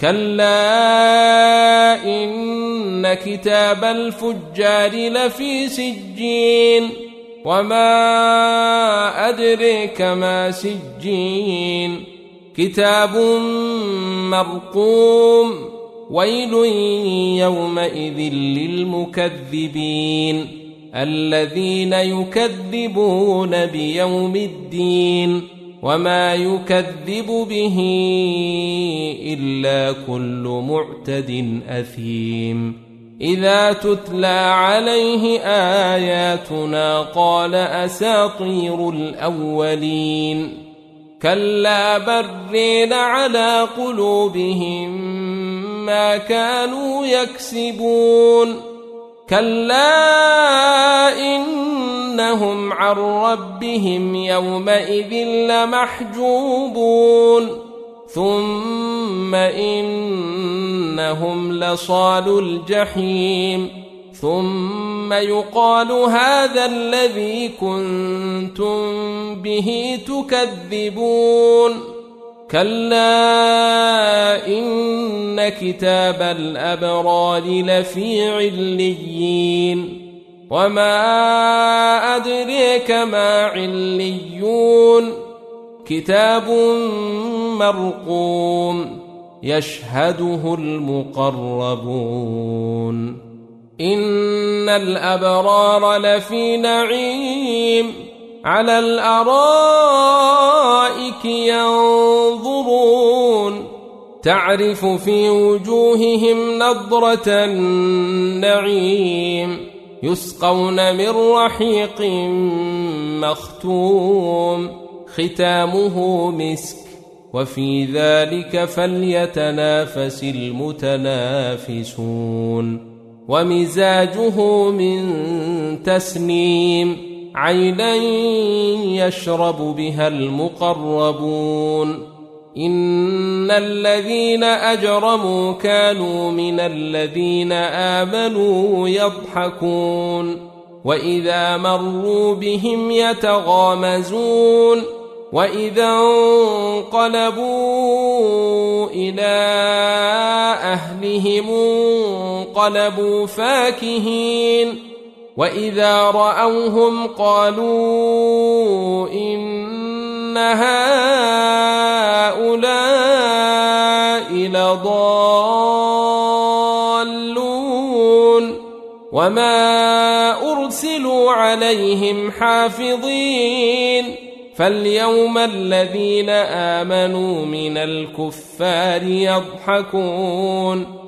كلا إن كتاب الفجار لفي سجين وما أدريك ما سجين كتاب مرقوم ويل يومئذ للمكذبين الذين يكذبون بيوم الدين وما يكذب به إلا كل معتد أثيم إذا تتلى عليه آياتنا قال أساطير الأولين كلا برين على قلوبهم ما كانوا يكسبون كلا إنهم عن ربهم يومئذ لمحجوبون ثم إنهم لصالو الجحيم ثم يقال هذا الذي كنتم به تكذبون كلا إن كتاب الأبرار لفي عليين وما أدريك ما عليون كتاب مرقوم يشهده المقربون إن الأبرار لفي نعيم على الأرائك ينظرون تعرف في وجوههم نضرة النعيم يسقون من رحيق مختوم ختامه مسك وفي ذلك فليتنافس المتنافسون ومزاجه من تسنيم عينا يشرب بها المقربون إن الذين أجرموا كانوا من الذين آمنوا يضحكون وإذا مروا بهم يتغامزون وإذا انقلبوا إلى أهلهم انقلبوا فاكهين وإذا رأوهم قالوا إن هؤلاء لضالون وما أرسلوا عليهم حافظين فاليوم الذين آمنوا من الكفار يضحكون